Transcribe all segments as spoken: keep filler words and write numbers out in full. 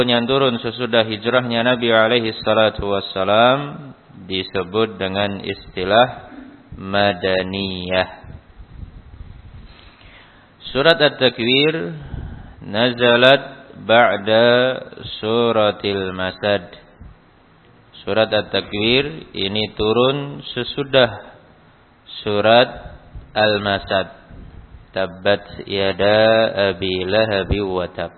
yang turun sesudah hijrahnya Nabi alaihi salatu wassalam disebut dengan istilah Madaniyah. Surat At-Takwir nazalat ba'da suratil Masad. Surat At-Takwir ini turun sesudah surat Al-Masad. Tabbat yada abi lahabi wa tab.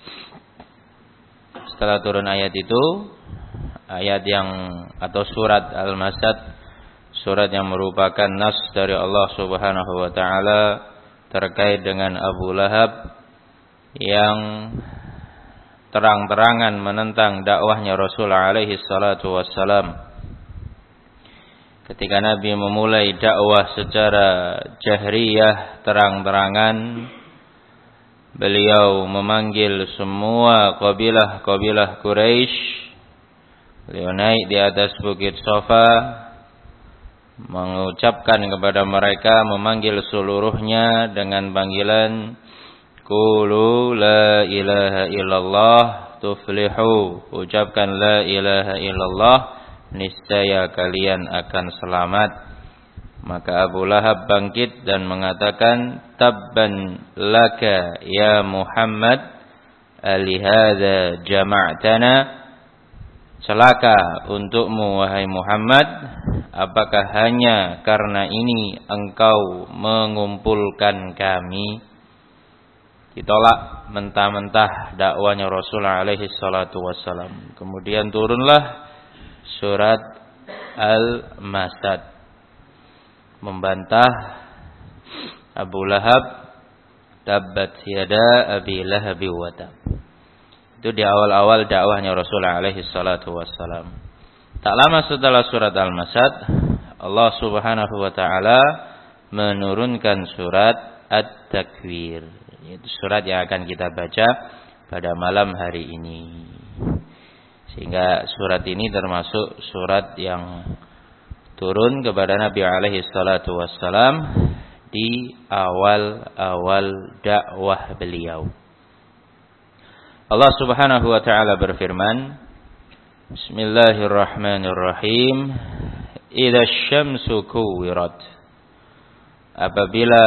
Setelah turun ayat itu, ayat yang atau surat Al-Masad, surat yang merupakan nas dari Allah Subhanahu wa taala terkait dengan Abu Lahab yang terang-terangan menentang dakwahnya Rasul alaihi salatu wassalam. Ketika Nabi memulai dakwah secara jahriyah terang-terangan, beliau memanggil semua kabilah-kabilah Quraisy. Beliau naik di atas bukit Safa, mengucapkan kepada mereka, memanggil seluruhnya dengan panggilan Qulu la ilaha illallah tuflihu. Ucapkan la ilaha illallah, niscaya kalian akan selamat. Maka Abu Lahab bangkit dan mengatakan, Tabban laka ya Muhammad, alihada jama'tana. Celaka untukmu wahai Muhammad, apakah hanya karena ini engkau mengumpulkan kami? Ditolak mentah-mentah dakwanya Rasulullah alaihi salatu wassalam. Kemudian turunlah surat Al-Masad, membantah Abu Lahab, tabbat yada abi lahabi wa tab. Itu di awal-awal dakwahnya Rasulullah alaihi salatu wassalam. Tak lama setelah surat Al-Masad, Allah Subhanahu wa taala menurunkan surat At-Takwir, yaitu surat yang akan kita baca pada malam hari ini. Sehingga surat ini termasuk surat yang turun kepada Nabi alaihi salatu wassalam di awal-awal dakwah beliau. Allah Subhanahu wa taala berfirman, Bismillahirrahmanirrahim. Idza syamsu kuwirat. Apabila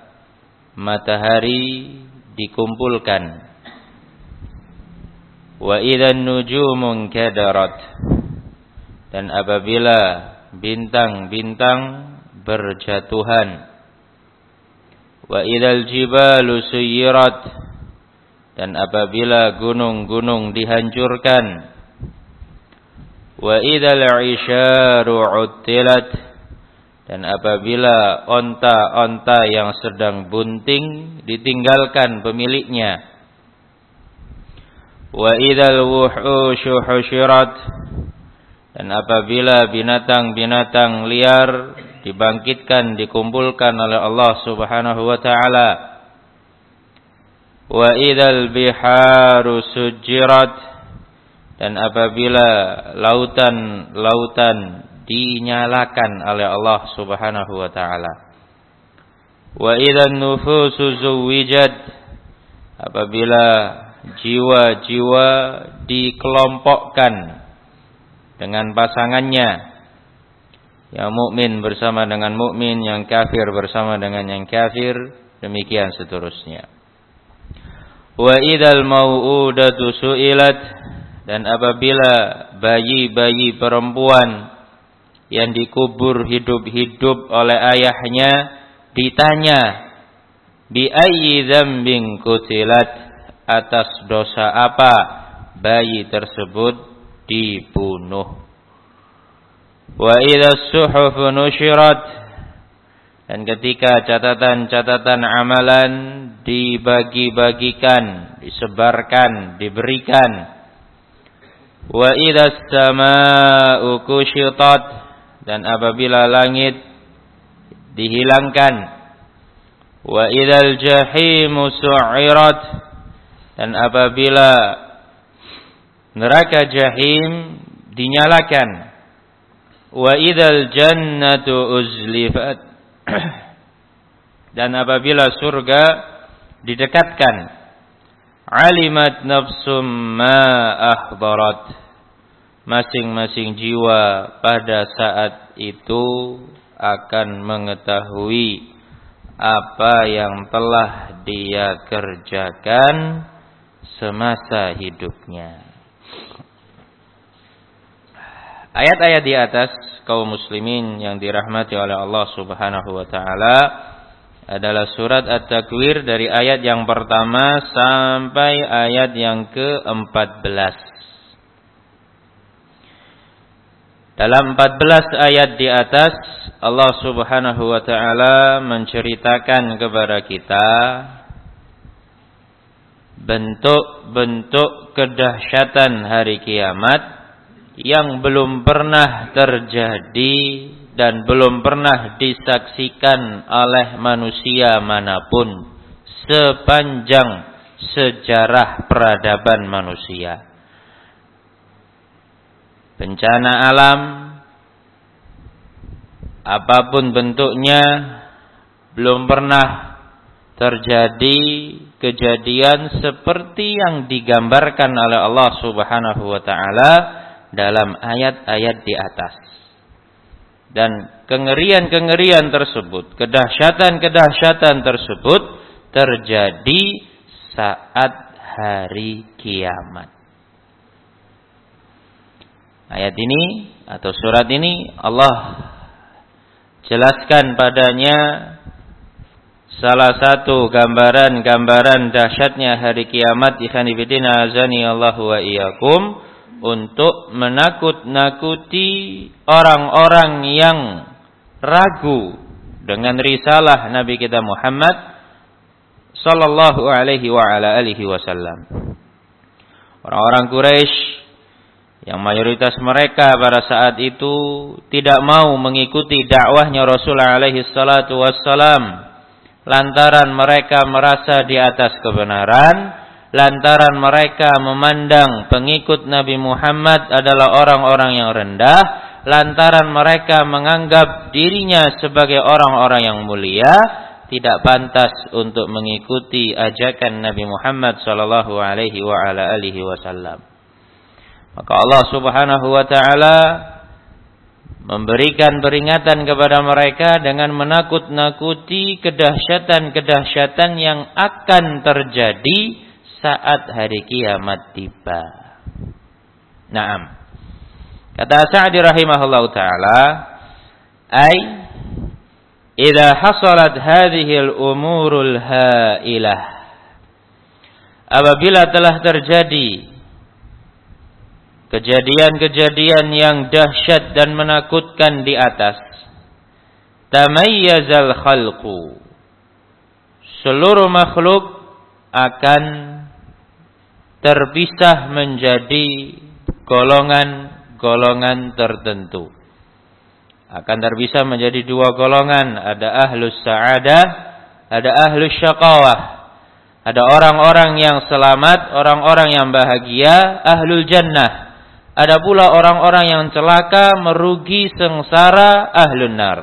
matahari dikumpulkan. Wa idzan nujumun kadarat. Dan apabila bintang-bintang berjatuhan. Wa idzal jibalu suyirat. Dan apabila gunung-gunung dihancurkan. Wa idzal isyaru uttilat. Dan apabila onta-onta yang sedang bunting ditinggalkan pemiliknya. Wa idzal wuhushu husyirat. Dan apabila binatang-binatang liar dibangkitkan, dikumpulkan oleh Allah Subhanahu wa taala. Wa idzal biharu sujirat. Dan apabila lautan-lautan dinyalakan oleh Allah Subhanahu wa taala. Wa idzan nufusu zuwijat. Apabila jiwa-jiwa dikelompokkan dengan pasangannya, yang mukmin bersama dengan mukmin, yang kafir bersama dengan yang kafir, demikian seterusnya. Wa idzal mau'udatu su'ilat. Dan apabila bayi-bayi perempuan yang dikubur hidup-hidup oleh ayahnya ditanya, bi ayyi dzambin qutilat, atas dosa apa bayi tersebut dibunuh. Wa idzas suhufu nusyirat. Dan ketika catatan-catatan amalan dibagi-bagikan, disebarkan, diberikan. Wa idzas samaa'u kushitat. Dan apabila langit dihilangkan. Wa idzal jahimu su'irat. Dan apabila neraka jahim dinyalakan. Wa idzal jannatu uzlifat. Dan apabila surga didekatkan. alimat nafsum ma ahdarat. Masing-masing jiwa pada saat itu akan mengetahui apa yang telah dia kerjakan semasa hidupnya. Ayat-ayat di atas, kaum muslimin yang dirahmati oleh Allah Subhanahu wa taala, adalah surat At-Takwir dari ayat yang pertama sampai ayat yang keempat belas. Dalam empat belas ayat di atas, Allah Subhanahu wa taala menceritakan kepada kita bentuk-bentuk kedahsyatan hari kiamat yang belum pernah terjadi dan belum pernah disaksikan oleh manusia manapun sepanjang sejarah peradaban manusia. Bencana alam, apapun bentuknya, belum pernah terjadi kejadian seperti yang digambarkan oleh Allah Subhanahu wa taala dalam ayat-ayat di atas. Dan kengerian-kengerian tersebut, kedahsyatan-kedahsyatan tersebut terjadi saat hari kiamat. Ayat ini atau surat ini Allah jelaskan padanya salah satu gambaran-gambaran dahsyatnya hari kiamat. Ikhwani fillah azani Allahu wa iyyakum, untuk menakut-nakuti orang-orang yang ragu dengan risalah Nabi kita Muhammad sallallahu alaihi wa ala alihi wasallam. Orang-orang Quraisy yang mayoritas mereka pada saat itu tidak mau mengikuti dakwahnya Rasulullah alaihi salatu wassalam, lantaran mereka merasa di atas kebenaran, lantaran mereka memandang pengikut Nabi Muhammad adalah orang-orang yang rendah, lantaran mereka menganggap dirinya sebagai orang-orang yang mulia, tidak pantas untuk mengikuti ajakan Nabi Muhammad sallallahu alaihi wa ala alihi wasallam. Maka Allah Subhanahu wa taala memberikan peringatan kepada mereka dengan menakut-nakuti kedahsyatan-kedahsyatan yang akan terjadi saat hari kiamat tiba. Naam. Kata Sa'di rahimahullahu taala, ay idza hasalat hadhihi al-umurul ha'ilah. Apabila telah terjadi kejadian-kejadian yang dahsyat dan menakutkan di atas, tamayyazal khalqu, seluruh makhluk akan terpisah menjadi golongan-golongan tertentu. Akan terpisah menjadi dua golongan, ada ahlus sa'adah, ada ahlus syaqawah. Ada orang-orang yang selamat, orang-orang yang bahagia, ahlul jannah. Ada pula orang-orang yang celaka, merugi, sengsara, ahlun nar.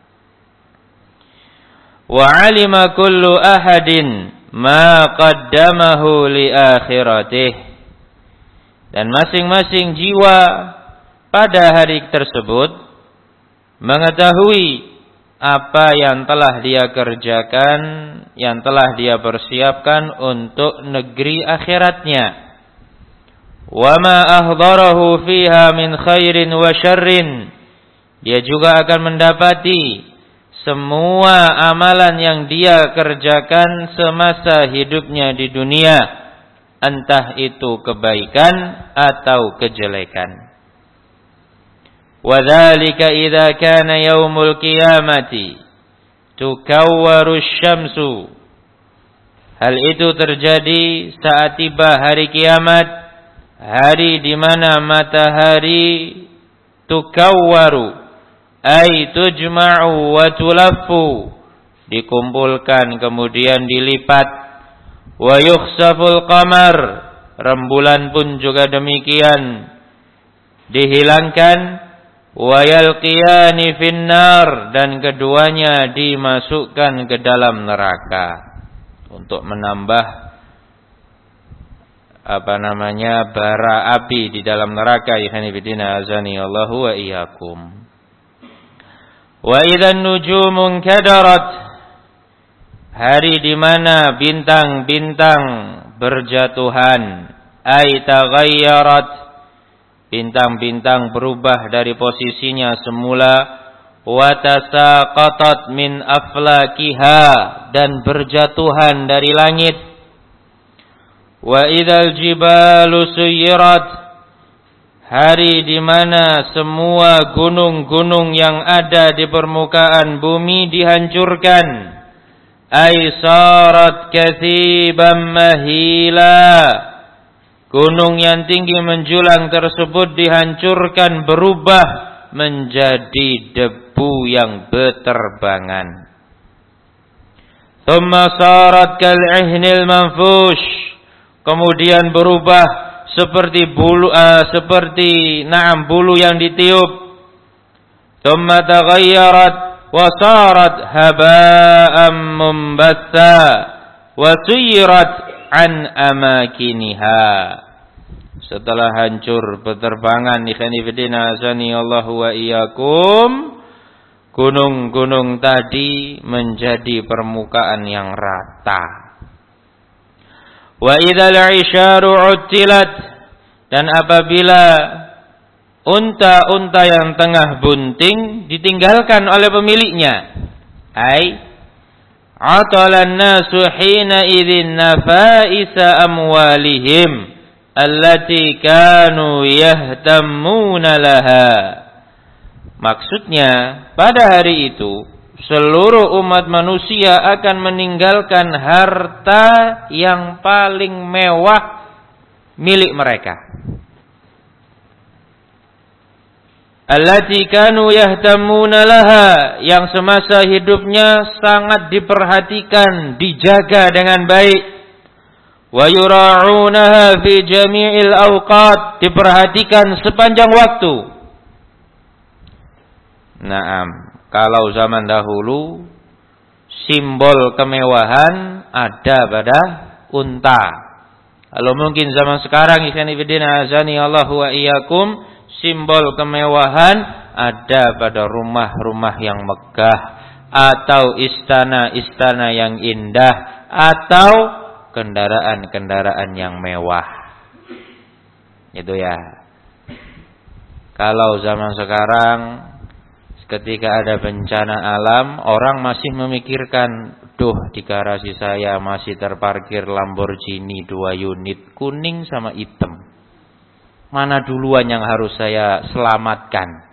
Wa 'alima kullu ahadin ma qaddamahu li akhiratih. Dan masing-masing jiwa pada hari tersebut mengetahui apa yang telah dia kerjakan, yang telah dia persiapkan untuk negeri akhiratnya. Wa ma ahdarahu fiha min khairin wa syarrin. Dia juga akan mendapati semua amalan yang dia kerjakan semasa hidupnya di dunia, entah itu kebaikan atau kejelekan. Wa dzalika idza kana yaumul qiyamati tukawwaru syamsu. Hal itu terjadi saat tiba hari kiamat, hari di mana matahari tukawwaru, ay tujma'u wa tulaffu, dikumpulkan kemudian dilipat, wa yukhsaful qamar, rembulan pun juga demikian dihilangkan, wa yalqiyani finnar, dan keduanya dimasukkan ke dalam neraka. Untuk menambah apa namanya bara api di dalam neraka. Ikhwani fillah azani Allahu wa iyyakum. Wa idzan nujumun kadarat, hari di mana bintang-bintang berjatuhan, ay taghayyarat, bintang-bintang berubah dari posisinya semula, wa tasaqatat min aflakiha, dan berjatuhan dari langit. Wa idzal jibalu suyirat, hari di mana semua gunung-gunung yang ada di permukaan bumi dihancurkan, ay sarat katsiban mahila, gunung yang tinggi menjulang tersebut dihancurkan, berubah menjadi debu yang berterbangan. Thumma sarat kal'ihnil manfush, kemudian berubah seperti bulu uh, seperti na'am bulu yang ditiup. Thumma taghayyarat wa sarat haba'an mumbatha wa suyirat an amakiniha. Setelah hancur berterbangan, ikhwani fillah azani Allahu wa iyyakum, gunung-gunung tadi menjadi permukaan yang rata. Wa idzal 'isharu 'uttilat, dan apabila unta-unta yang tengah bunting ditinggalkan oleh pemiliknya, ai atalan nasu hina idzin nafaisa amwalihim allati kanu yahtammuna laha. Maksudnya pada hari itu seluruh umat manusia akan meninggalkan harta yang paling mewah milik mereka. Allati kanu yahtammuna laha, yang semasa hidupnya sangat diperhatikan, dijaga dengan baik. Wa yura'unaha fi jami'il awqat, diperhatikan sepanjang waktu. Naam. Kalau zaman dahulu simbol kemewahan ada pada unta. Kalau mungkin zaman sekarang ikhwani fillah azani Allahu wa iyyakum, simbol kemewahan ada pada rumah-rumah yang megah, atau istana-istana yang indah, atau kendaraan-kendaraan yang mewah. Itu ya. Kalau zaman sekarang ketika ada bencana alam, orang masih memikirkan, duh di garasi saya masih terparkir Lamborghini dua unit, kuning sama hitam. Mana duluan yang harus saya selamatkan?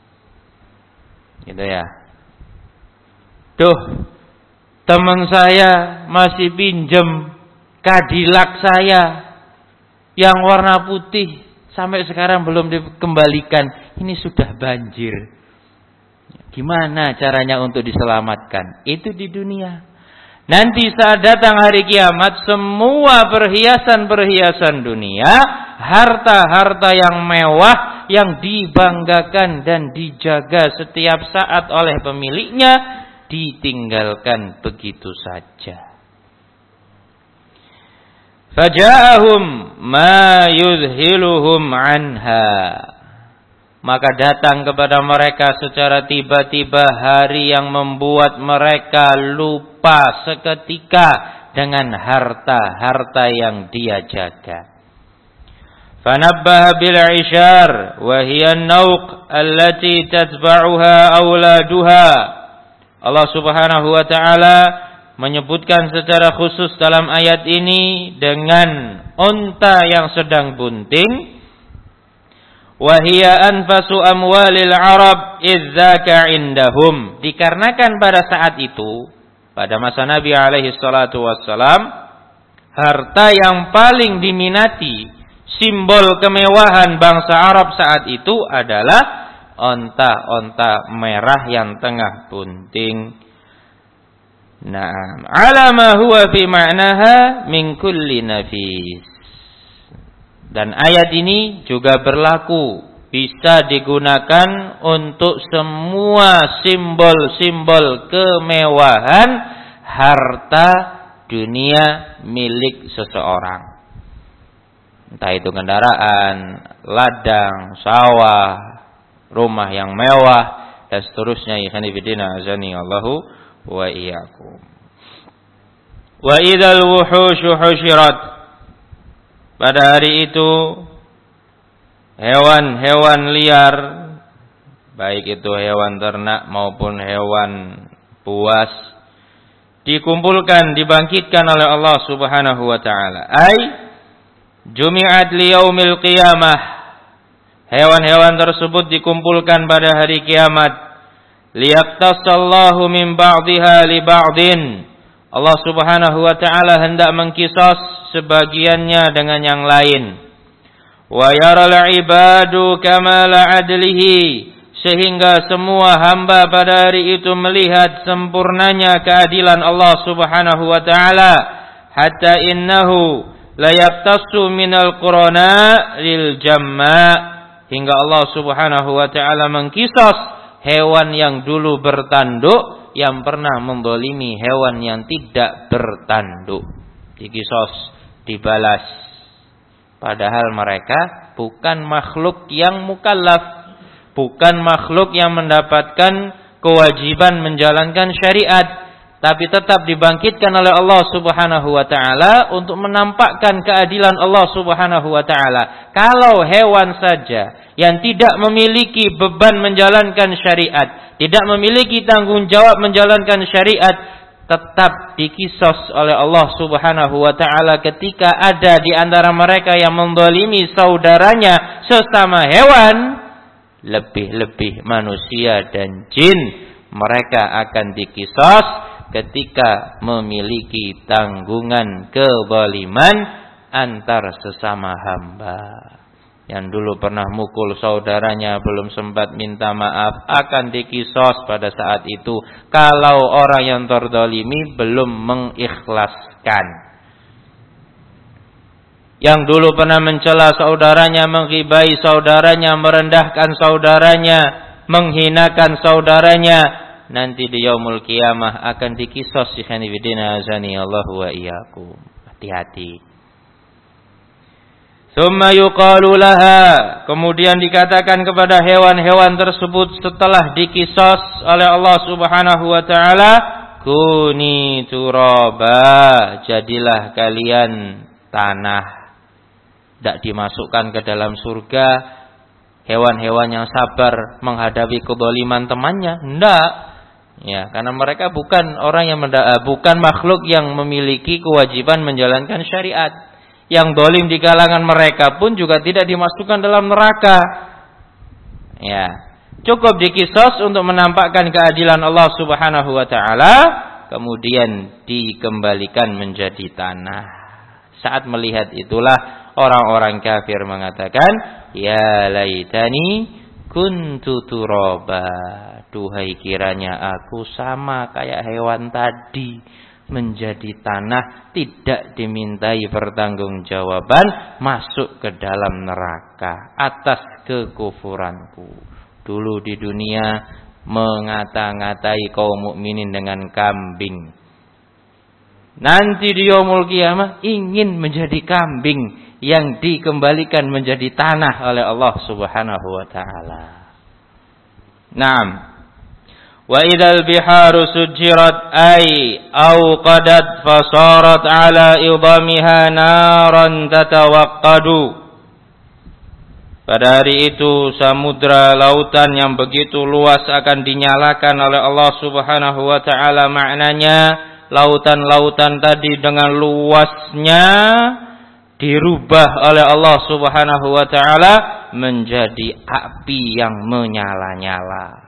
Gitu ya. Duh, teman saya masih pinjem Cadillac saya yang warna putih, sampai sekarang belum dikembalikan. Ini sudah banjir. Gimana caranya untuk diselamatkan? Itu di dunia. Nanti saat datang hari kiamat, semua perhiasan-perhiasan dunia, harta-harta yang mewah, yang dibanggakan dan dijaga setiap saat oleh pemiliknya, ditinggalkan begitu saja. Faja'ahum ma yudhiluhum anha, maka datang kepada mereka secara tiba-tiba hari yang membuat mereka lupa seketika dengan harta-harta yang dia jaga. Fanabbaha bil 'ishar wa hiya an-nawq allati tatba'uha auladuha. Allah Subhanahu wa taala menyebutkan secara khusus dalam ayat ini dengan unta yang sedang bunting. Wahia anfasu amwalil Arab idzaka indahum, dikarenakan pada saat itu, pada masa Nabi alaihi salatu wassalam, harta yang paling diminati, simbol kemewahan bangsa Arab saat itu adalah onta-onta merah yang tengah bunting. Naam, ala ma huwa fi ma'naha min kulli nafis. Dan ayat ini juga berlaku, bisa digunakan untuk semua simbol-simbol kemewahan harta dunia milik seseorang. Entah itu kendaraan, ladang, sawah, rumah yang mewah dan seterusnya. Ikhwani fillah azani Allahu wa iyyakum. Wa idzal wuhushu husyirat. Pada hari itu hewan-hewan liar, baik itu hewan ternak maupun hewan buas, dikumpulkan, dibangkitkan oleh Allah Subhanahu wa taala. Ai jumi'at liyaumil qiyamah. Hewan-hewan tersebut dikumpulkan pada hari kiamat. Liyaqtasallahu min ba'dihha li ba'din. Allah Subhanahu wa taala hendak mengkisos sebagiannya dengan yang lain. Wa yaral ibadu kamala adlihi, sehingga semua hamba pada hari itu melihat sempurnanya keadilan Allah Subhanahu wa taala, hatta innahu la yaqtasu minal qurana lil jamma, hingga Allah Subhanahu wa taala mengkisos hewan yang dulu bertanduk yang pernah mendolimi hewan yang tidak bertanduk. Dikisos, dibalas. Padahal mereka bukan makhluk yang mukallaf, bukan makhluk yang mendapatkan kewajiban menjalankan syariat, tapi tetap dibangkitkan oleh Allah Subhanahu wa taala untuk menampakkan keadilan Allah Subhanahu wa taala. Kalau hewan saja yang tidak memiliki beban menjalankan syariat, tidak memiliki tanggung jawab menjalankan syariat, tetap dikisos oleh Allah Subhanahu wa taala ketika ada di antara mereka yang mendolimi saudaranya sesama hewan. Lebih-lebih manusia dan jin, mereka akan dikisos ketika memiliki tanggungan kezaliman antar sesama hamba. Yang dulu pernah mukul saudaranya belum sempat minta maaf akan dikisos pada saat itu kalau orang yang terdolimi belum mengikhlaskan. Yang dulu pernah mencela saudaranya, menggibai saudaranya, merendahkan saudaranya, menghinakan saudaranya, nanti di yaumul qiyamah akan dikisos. Ikhwani fillah azani Allahu wa iyyakum. Hati-hati. Tsumma yuqalu laha, kemudian dikatakan kepada hewan-hewan tersebut setelah dikisos oleh Allah Subhanahu wa taala, kuni turaba, jadilah kalian tanah. Tidak dimasukkan ke dalam surga hewan-hewan yang sabar menghadapi kezaliman temannya. Tidak. Ya, karena mereka bukan orang yang menda- bukan makhluk yang memiliki kewajiban menjalankan syariat. Yang dolim di kalangan mereka pun juga tidak dimasukkan dalam neraka. Ya, cukup dikisos untuk menampakkan keadilan Allah Subhanahu wa taala, kemudian dikembalikan menjadi tanah. Saat melihat itulah orang-orang kafir mengatakan, ya laitani kuntu turaba, duhai kiranya aku sama kayak hewan tadi, menjadi tanah, tidak dimintai pertanggungjawaban, masuk ke dalam neraka atas kekufuranku. Dulu di dunia mengata-ngatai kaum mukminin dengan kambing. Nanti di yaumul qiyamah ingin menjadi kambing yang dikembalikan menjadi tanah oleh Allah Subhanahu wa taala. Naam. Wa idzal biharu sujirat ay awqadat fasarat ala idamiha naran tatawaqqadu. Pada hari itu samudra lautan yang begitu luas akan dinyalakan oleh Allah Subhanahu wa taala. Maknanya lautan-lautan tadi dengan luasnya dirubah oleh Allah Subhanahu wa taala menjadi api yang menyala-nyala.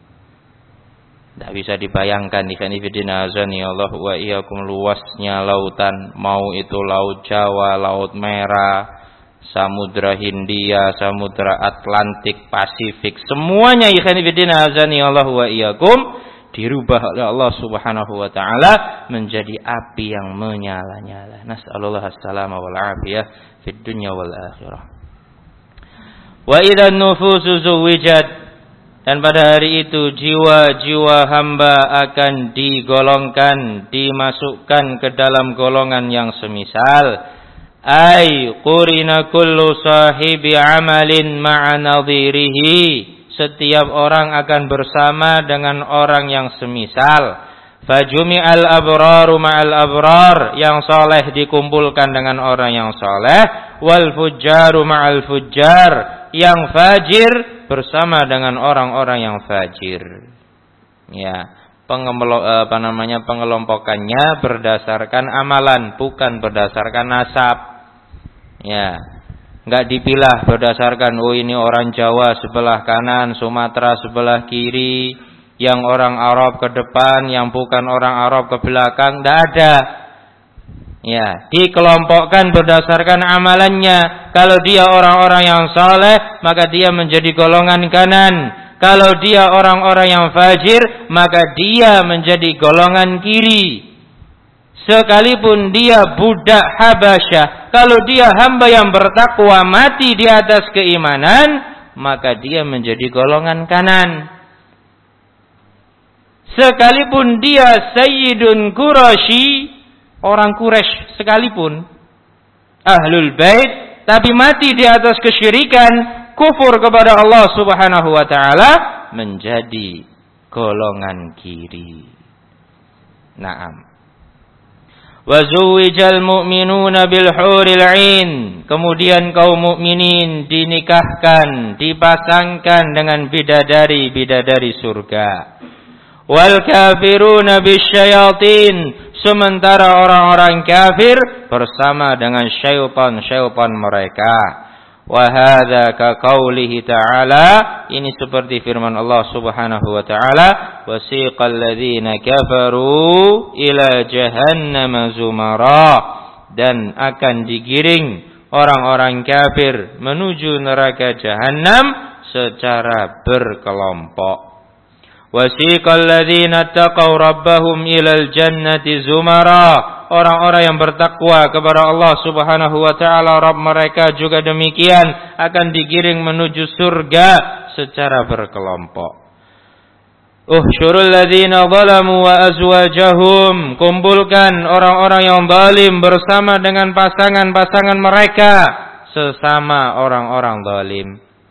Tidak bisa dibayangkan ikhwan fillah azani Allah wa iyyakum luasnya lautan, mau itu laut Jawa, laut Merah, Samudra Hindia, Samudra Atlantik, Pasifik, semuanya ikhwan fillah azani Allah wa iyyakum dirubah oleh Allah Subhanahu wa taala menjadi api yang menyala-nyala. Nas'alullah as-salama wal afiyah fid dunya wal akhirah. Wa idzan nufusu zuwijat, dan pada hari itu jiwa-jiwa hamba akan digolongkan, dimasukkan ke dalam golongan yang semisal. Ay qurina kullu sahibi amalin ma'a nadhirihi. Setiap orang akan bersama dengan orang yang semisal. Fajumi'al abraru ma'al abrar. Yang soleh dikumpulkan dengan orang yang soleh. Wal fujjaru ma'al fujjar. Yang fajir bersama dengan orang-orang yang fajir. Ya, pengemelo, apa namanya pengelompokannya berdasarkan amalan, bukan berdasarkan nasab. Ya, enggak dipilah berdasarkan oh ini orang Jawa sebelah kanan, Sumatera sebelah kiri, yang orang Arab ke depan, yang bukan orang Arab ke belakang, enggak ada. Ya, dikelompokkan berdasarkan amalannya. Kalau dia orang-orang yang saleh, maka dia menjadi golongan kanan. Kalau dia orang-orang yang fajir, maka dia menjadi golongan kiri. Sekalipun dia budak Habasyah, kalau dia hamba yang bertakwa mati di atas keimanan, maka dia menjadi golongan kanan. Sekalipun dia Sayyidun Quraisy, orang Quraisy sekalipun, Ahlul Bait, tapi mati di atas kesyirikan, kufur kepada Allah Subhanahu wa taala, menjadi golongan kiri. Naam. Wa zuwijal mu'minuna bil huril 'ain. Kemudian kaum mukminin dinikahkan, dipasangkan dengan bidadari-bidadari surga. Wal kafiruna bisyayatin. Sementara orang-orang kafir bersama dengan syaitan-syaitan mereka. Wa hadza ka qaulihi ta'ala, ini seperti firman Allah Subhanahu wa ta'ala, wasiqal ladzina kafaru ila jahannam zumara, dan akan digiring orang-orang kafir menuju neraka jahanam secara berkelompok. Wasiqal ladzina taqaw rabbahum ilal jannati zumara, orang-orang yang bertakwa kepada Allah Subhanahu wa taala Rabb mereka juga demikian akan digiring menuju surga secara berkelompok. Uhsyurul ladzina zalamu wa azwajahum, kumpulkan orang-orang yang zalim bersama dengan pasangan-pasangan mereka sesama orang-orang zalim.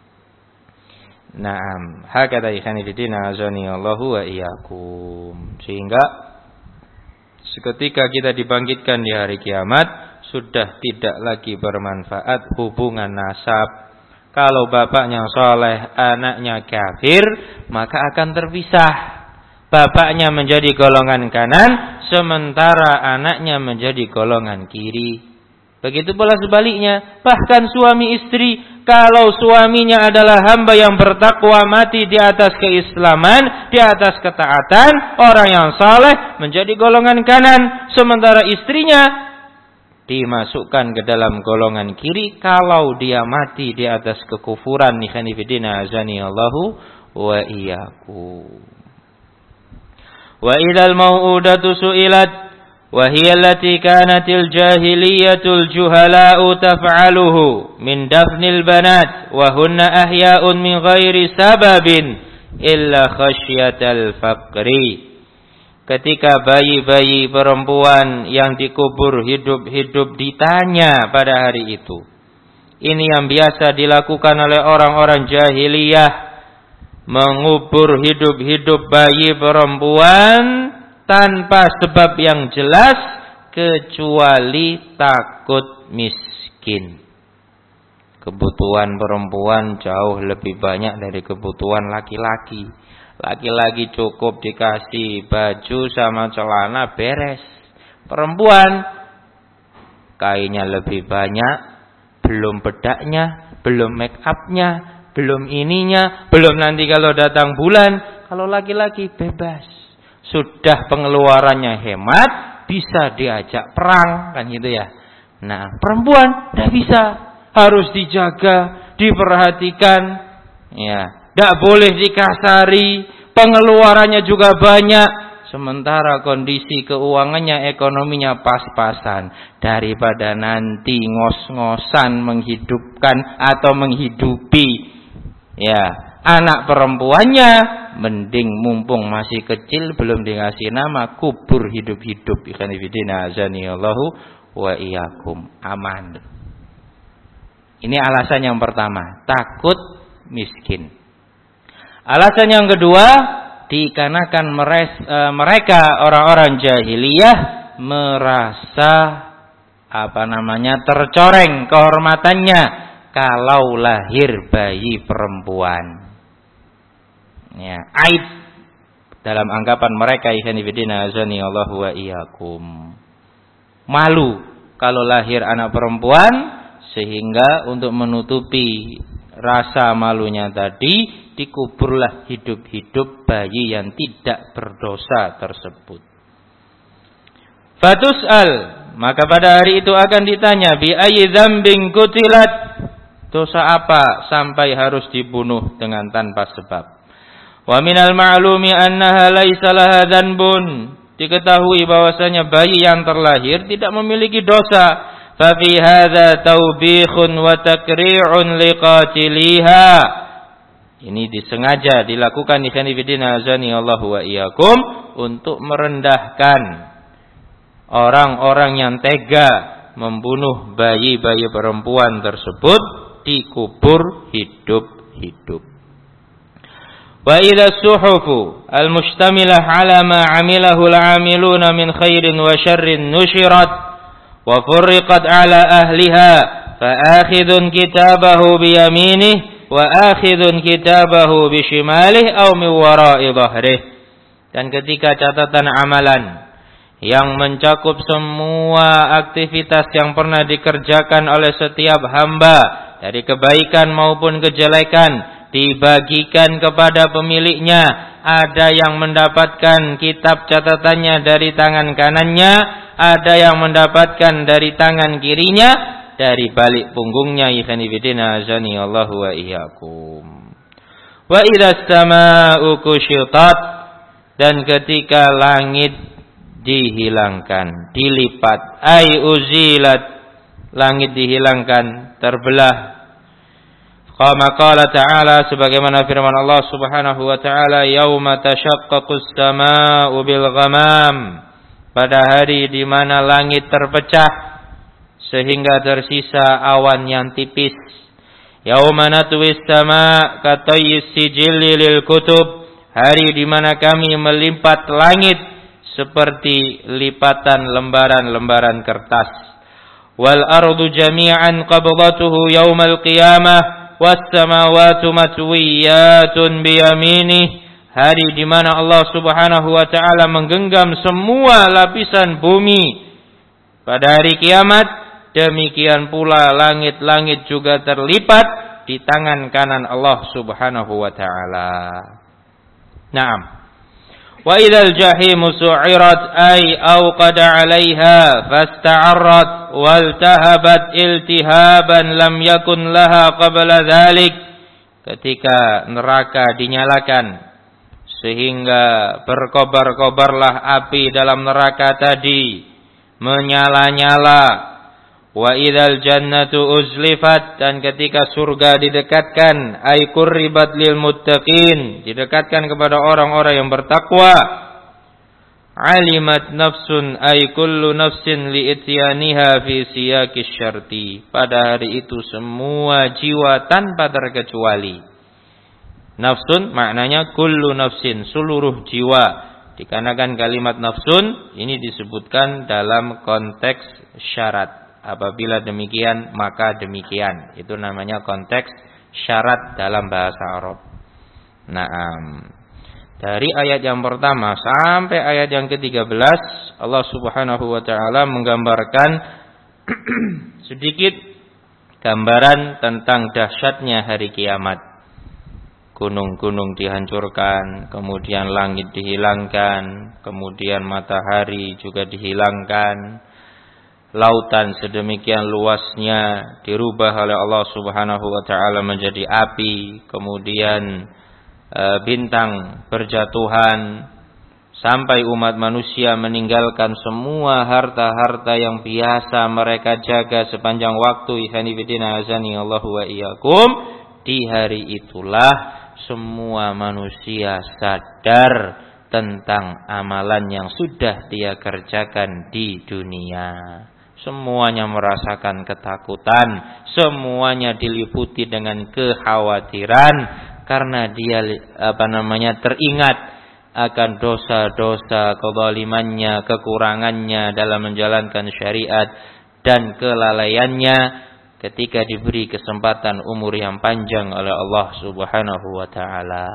Naam, hakata ikhani fillah azani Allahu wa iyyakum. Sehingga seketika kita dibangkitkan di hari kiamat, sudah tidak lagi bermanfaat hubungan nasab. Kalau bapaknya soleh, anaknya kafir, maka akan terpisah. Bapaknya menjadi golongan kanan, sementara anaknya menjadi golongan kiri. Begitu pula sebaliknya, bahkan suami istri, kalau suaminya adalah hamba yang bertakwa mati di atas keislaman, di atas ketaatan, orang yang saleh menjadi golongan kanan, sementara istrinya dimasukkan ke dalam golongan kiri kalau dia mati di atas kekufuran. Nikhani fidina azani Allahu wa iyyakum. Wa idal mau'udatu su'ilat وهي التي كانت الجاهلية الجهلاء تفعله من دفن البنات وهن أحياء من غير سبب إلا خشية الفقر. Ketika bayi-bayi perempuan yang dikubur hidup-hidup ditanya pada hari itu, ini yang biasa dilakukan oleh orang-orang jahiliyah, mengubur hidup-hidup bayi perempuan tanpa sebab yang jelas kecuali takut miskin. Kebutuhan perempuan jauh lebih banyak dari kebutuhan laki-laki. Laki-laki cukup dikasih baju sama celana beres. Perempuan kainnya lebih banyak, belum bedaknya, belum make upnya, belum ininya, belum nanti kalau datang bulan. Kalau laki-laki bebas. Sudah pengeluarannya hemat, bisa diajak perang, kan gitu ya. Nah, perempuan tidak bisa, harus dijaga, diperhatikan, ya, tidak boleh dikasari, pengeluarannya juga banyak. Sementara kondisi keuangannya, ekonominya pas-pasan, daripada nanti ngos-ngosan menghidupkan atau menghidupi, ya, anak perempuannya. Mending mumpung masih kecil belum dikasih nama, kubur hidup-hidup. Ikhwan fillah azani Allahu wa iyyakum. Aman. Ini alasan yang pertama, takut miskin. Alasan yang kedua, dikarenakan mereka orang-orang jahiliyah merasa apa namanya tercoreng kehormatannya kalau lahir bayi perempuan. Ya, aib dalam anggapan mereka, ikhwan fillah azani Allah wa iyyakum. Malu kalau lahir anak perempuan, sehingga untuk menutupi rasa malunya tadi dikuburlah hidup-hidup bayi yang tidak berdosa tersebut. Fatus'al, maka pada hari itu akan ditanya, bi ayyi dzambin qutilat, dosa apa sampai harus dibunuh dengan tanpa sebab. Wa minal ma'lumi annaha laisa laha dzanbun, diketahui bahwasanya bayi yang terlahir tidak memiliki dosa. Fa fi hadza taubikhun wa takri'un liqatiliha. Ini disengaja dilakukan di khanifidina azani Allah wa iyyakum untuk merendahkan orang-orang yang tega membunuh bayi-bayi perempuan tersebut, dikubur hidup-hidup. Wa idza suhufu al-mustamilah ala ma 'amilahu al-'amiluna min khairin wa syarrin nushirat wa furriqat ala ahliha fa akhidun kitabahu bi yaminih wa akhidun kitabahu bi shimalih aw min wara'i dhahrih. Dan ketika catatan amalan yang mencakup semua aktivitas yang pernah dikerjakan oleh setiap hamba dari kebaikan maupun kejelekan dibagikan kepada pemiliknya, ada yang mendapatkan kitab catatannya dari tangan kanannya, ada yang mendapatkan dari tangan kirinya, dari balik punggungnya. Ikhwani fillah azani Allah wa iyyakum. Wa idza as-samaa'u kushitat, dan ketika langit dihilangkan, dilipat, ai uzilat, langit dihilangkan, terbelah. Qama qala ta'ala, sebagaimana firman Allah Subhanahu wa ta'ala, yauma tashaqqaqus samaa'u bil ghamam, pada hari di mana langit terpecah sehingga tersisa awan yang tipis. Yauma natwis sama' katayyis sijilli lil kutub, hari di mana kami melipat langit seperti lipatan lembaran-lembaran kertas. Wal ardu jami'an qabdatuhu yaumal qiyamah was samawati matwiyatun bi yaminih, hari di mana Allah Subhanahu wa taala menggenggam semua lapisan bumi pada hari kiamat, demikian pula langit-langit juga terlipat di tangan kanan Allah Subhanahu wa taala. Naam. Wa idzal jahimu su'irat ay awqada 'alaiha fasta'arrat waltahabat iltihaban lam yakun laha qabla dzalik, ketika neraka dinyalakan sehingga berkobar-kobarlah api dalam neraka tadi, menyala-nyala. Wa idzal jannatu uzlifat, dan ketika surga didekatkan, ay qurribat lil muttaqin, didekatkan kepada orang-orang yang bertakwa. Alimat nafsun ay kullu nafsin li ityaniha fi siyaqis syarti, pada hari itu semua jiwa tanpa terkecuali. Nafsun maknanya kullu nafsin, seluruh jiwa. Dikarenakan kalimat nafsun ini disebutkan dalam konteks syarat. Apabila demikian maka demikian, itu namanya konteks syarat dalam bahasa Arab. Naam. Dari ayat yang pertama sampai ayat yang ketiga belas, Allah Subhanahu wa taala menggambarkan sedikit gambaran tentang dahsyatnya hari kiamat. Gunung-gunung dihancurkan, kemudian langit dihilangkan, kemudian matahari juga dihilangkan. Lautan sedemikian luasnya dirubah oleh Allah Subhanahu wa taala menjadi api, kemudian e, bintang berjatuhan, sampai umat manusia meninggalkan semua harta-harta yang biasa mereka jaga sepanjang waktu. Ikhwani fillah azani Allah wa iyyakum. Di hari itulah semua manusia sadar tentang amalan yang sudah dia kerjakan di dunia. semuanya merasakan ketakutan, semuanya diliputi dengan kekhawatiran karena dia apa namanya teringat akan dosa-dosa, kezalimannya, kekurangannya dalam menjalankan syariat dan kelalaiannya ketika diberi kesempatan umur yang panjang oleh Allah Subhanahu wa taala.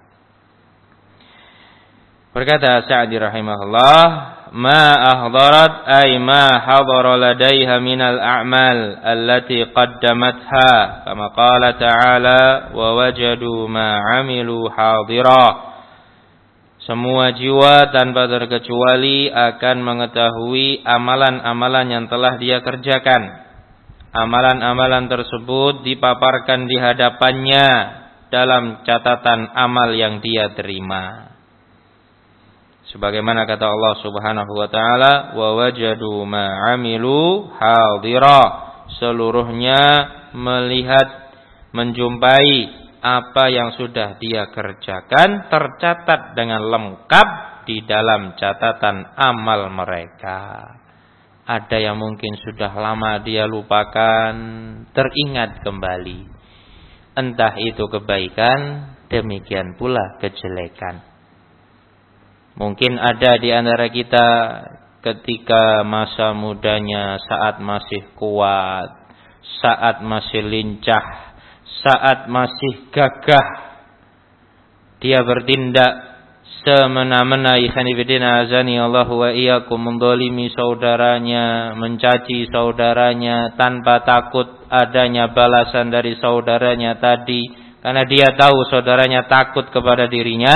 Berkata Sa'di rahimahullah, ma ahdarat ay ma hadara ladaiha minal a'mal allati qaddamatha kama qala ta'ala wa wajadu ma 'amilu hadira. Semua jiwa tanpa terkecuali akan mengetahui amalan-amalan yang telah dia kerjakan. Amalan-amalan tersebut dipaparkan di hadapannya dalam catatan amal yang dia terima. Sebagaimana kata Allah Subhanahu wa taala, wa wajadu ma 'amilu hadira. Seluruhnya melihat, menjumpai apa yang sudah dia kerjakan tercatat dengan lengkap di dalam catatan amal mereka. Ada yang mungkin sudah lama dia lupakan, teringat kembali. Entah itu kebaikan, demikian pula kejelekan. Mungkin ada di antara kita ketika masa mudanya, saat masih kuat, saat masih lincah, saat masih gagah, dia bertindak semena-mena, ikhwanifidina azani Allahu wa iyyakum, mendolimi saudaranya, mencaci saudaranya tanpa takut adanya balasan dari saudaranya tadi, karena dia tahu saudaranya takut kepada dirinya.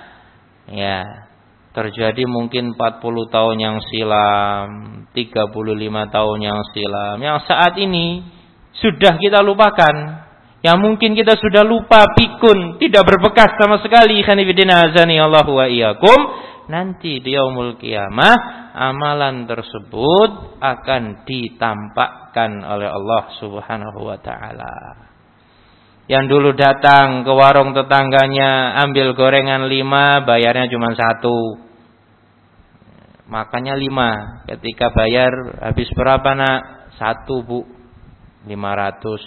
Ya, terjadi mungkin empat puluh tahun yang silam, tiga puluh lima tahun yang silam, yang saat ini sudah kita lupakan, yang mungkin kita sudah lupa, pikun, tidak berbekas sama sekali. Khanifidina azani Allahu wa iyyakum. Nanti di yaumul qiyamah amalan tersebut akan ditampakkan oleh Allah Subhanahu wa taala. Yang dulu datang ke warung tetangganya, ambil gorengan lima, bayarnya cuma satu. Makannya lima, ketika bayar habis berapa nak? Satu bu, lima ratus.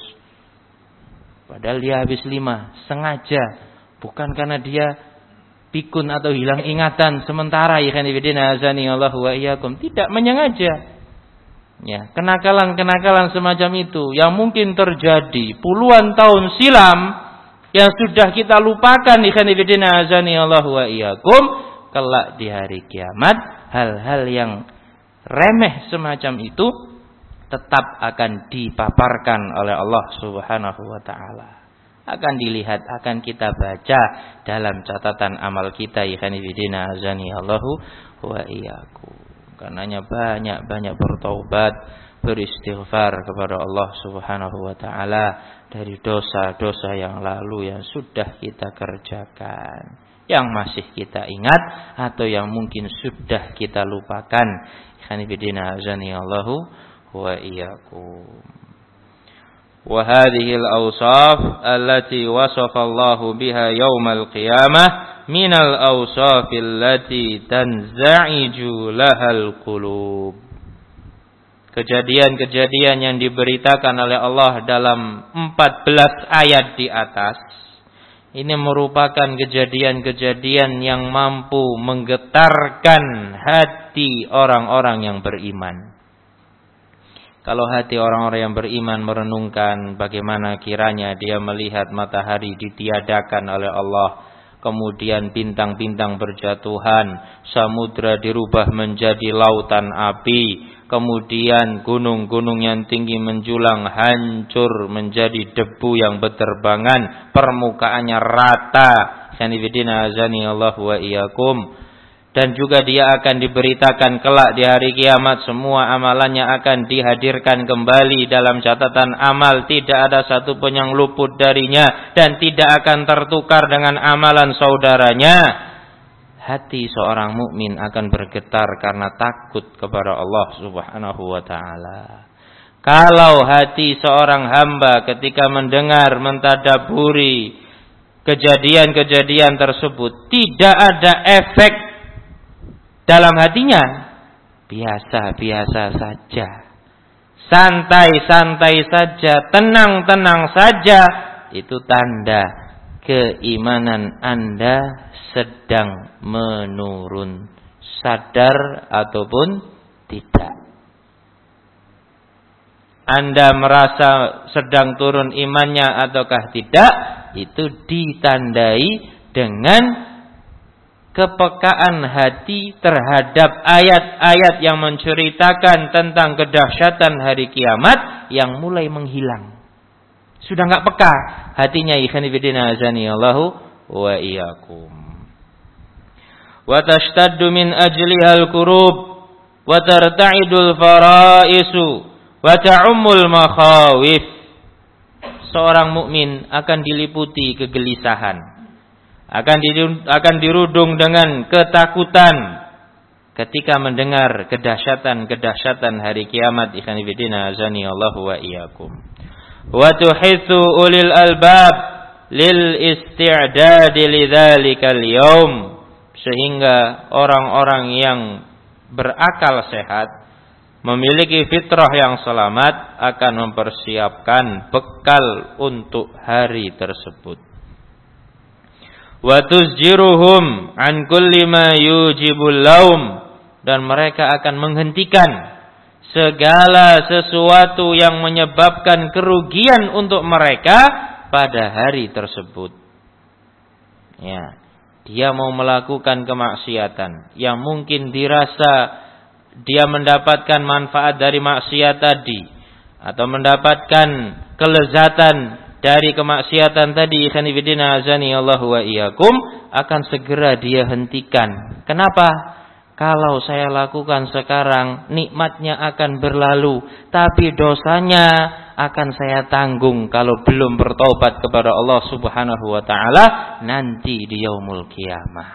Padahal dia habis lima, sengaja. Bukan karena dia pikun atau hilang ingatan sementara. Ikhwanifidina azani Allahu wa iyyakum. Tidak menyengaja. Ya, kenakalan-kenakalan semacam itu yang mungkin terjadi puluhan tahun silam yang sudah kita lupakan. Ikhwanifidina azani Allahu wa iyyakum. Kelak di hari kiamat, hal-hal yang remeh semacam itu tetap akan dipaparkan oleh Allah Subhanahu wa taala. Akan dilihat, akan kita baca dalam catatan amal kita. Ikhwanifidina azani Allahu wa iyyakum. Karenanya banyak-banyak bertaubat, beristighfar kepada Allah Subhanahu wa taala dari dosa-dosa yang lalu yang sudah kita kerjakan, yang masih kita ingat atau yang mungkin sudah kita lupakan. Khanifidina azani Allahu wa iyyakum. Wa hadhihi al-awsaf allati wasafa Allahu biha yaumal qiyamah minal awsaf allati tanza'iju lahal qulub. Kejadian-kejadian yang diberitakan oleh Allah dalam empat belas ayat di atas ini merupakan kejadian-kejadian yang mampu menggetarkan hati orang-orang yang beriman. Kalau hati orang-orang yang beriman merenungkan bagaimana kiranya dia melihat matahari ditiadakan oleh Allah, kemudian bintang-bintang berjatuhan, samudra dirubah menjadi lautan api, kemudian gunung-gunung yang tinggi menjulang hancur menjadi debu yang berterbangan, permukaannya rata. Khanifidina azani Allah wa iyyakum. Dan juga dia akan diberitakan kelak di hari kiamat semua amalannya akan dihadirkan kembali dalam catatan amal, tidak ada satu pun yang luput darinya dan tidak akan tertukar dengan amalan saudaranya. Hati seorang mukmin akan bergetar karena takut kepada Allah Subhanahu wa taala. Kalau hati seorang hamba ketika mendengar, mentadaburi kejadian-kejadian tersebut tidak ada efek dalam hatinya, biasa-biasa saja, santai-santai saja, tenang-tenang saja, itu tanda keimanan Anda sedang menurun, sadar ataupun tidak. Anda merasa sedang turun imannya ataukah tidak, itu ditandai dengan kepekaan hati terhadap ayat-ayat yang menceritakan tentang kedahsyatan hari kiamat yang mulai menghilang. Sudah enggak peka hatinya, ikhwan fillah azani Allahu wa iyyakum. Wa tashtaddu min ajliha al-kurub wa tarta'idul faraisu wa ta'ummul makhawif. Seorang mukmin akan diliputi kegelisahan, akan akan dirudung dengan ketakutan ketika mendengar kedahsyatan-kedahsyatan hari kiamat. Ikhwan fillah azani Allahu wa iyyakum. Wa tuhithu ulil albab lil isti'dad lidzalikal yaum, sehingga orang-orang yang berakal sehat, memiliki fitrah yang selamat, akan mempersiapkan bekal untuk hari tersebut. Wa tuzjiruhum an kulli ma yujibul laum, dan mereka akan menghentikan segala sesuatu yang menyebabkan kerugian untuk mereka pada hari tersebut. Ya, dia mau melakukan kemaksiatan yang mungkin dirasa dia mendapatkan manfaat dari maksiat tadi, atau mendapatkan kelezatan dari kemaksiatan tadi, ikhwan fillah azani Allahu wa iyyakum, akan segera dia hentikan. Kenapa? Kalau saya lakukan sekarang, nikmatnya akan berlalu, tapi dosanya akan saya tanggung kalau belum bertobat kepada Allah Subhanahu wa taala nanti di yaumul qiyamah.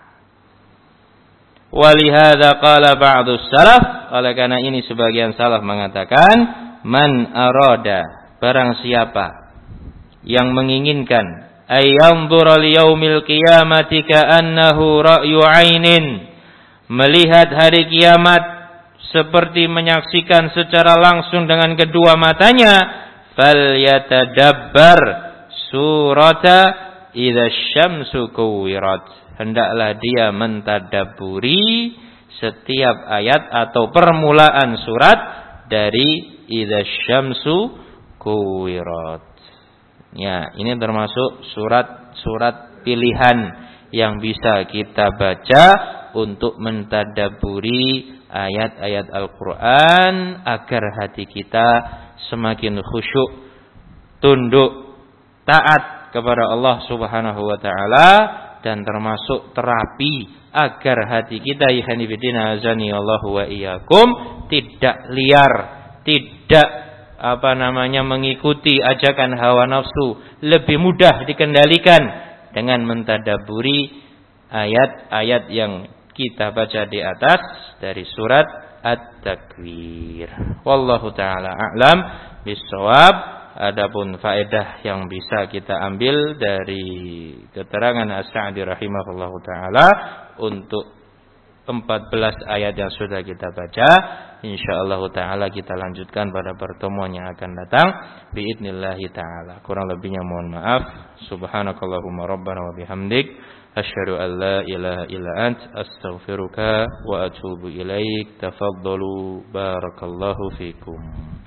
Walihada qala ba'dus salaf, oleh karena ini sebagian salaf mengatakan, man arada, barang siapa yang menginginkan ayyamdhura liyaumil qiyamati ka'annahu ra'yu 'ainin, melihat hari kiamat seperti menyaksikan secara langsung dengan kedua matanya, falyatadabbar surata idza syamsu kuwirat, hendaklah dia mentadabburi setiap ayat atau permulaan surat dari idza syamsu kuwirat. Ya, ini termasuk surat-surat pilihan yang bisa kita baca untuk mentadabburi ayat-ayat Al-Quran agar hati kita semakin khusyuk, tunduk, taat kepada Allah Subhanahu wa taala, dan termasuk terapi agar hati kita, ikhwan fillah azani Allahu wa iyyakum, tidak liar, tidak apa namanya mengikuti ajakan hawa nafsu, lebih mudah dikendalikan dengan mentadabburi ayat-ayat yang kita baca di atas dari surat At-Takwir. Wallahu taala a'lam bissawab. Adapun faedah yang bisa kita ambil dari keterangan As-Sa'di rahimahullahu taala untuk empat belas ayat yang sudah kita baca, insyaallah taala kita lanjutkan pada pertemuan yang akan datang biidznillah taala. Kurang lebihnya mohon maaf. Subhanakallahumma rabbana wa bihamdik, asyhadu an la ilaha illa ant, astaghfiruka wa atubu ilaik. Tafaddalu, barakallahu fikum.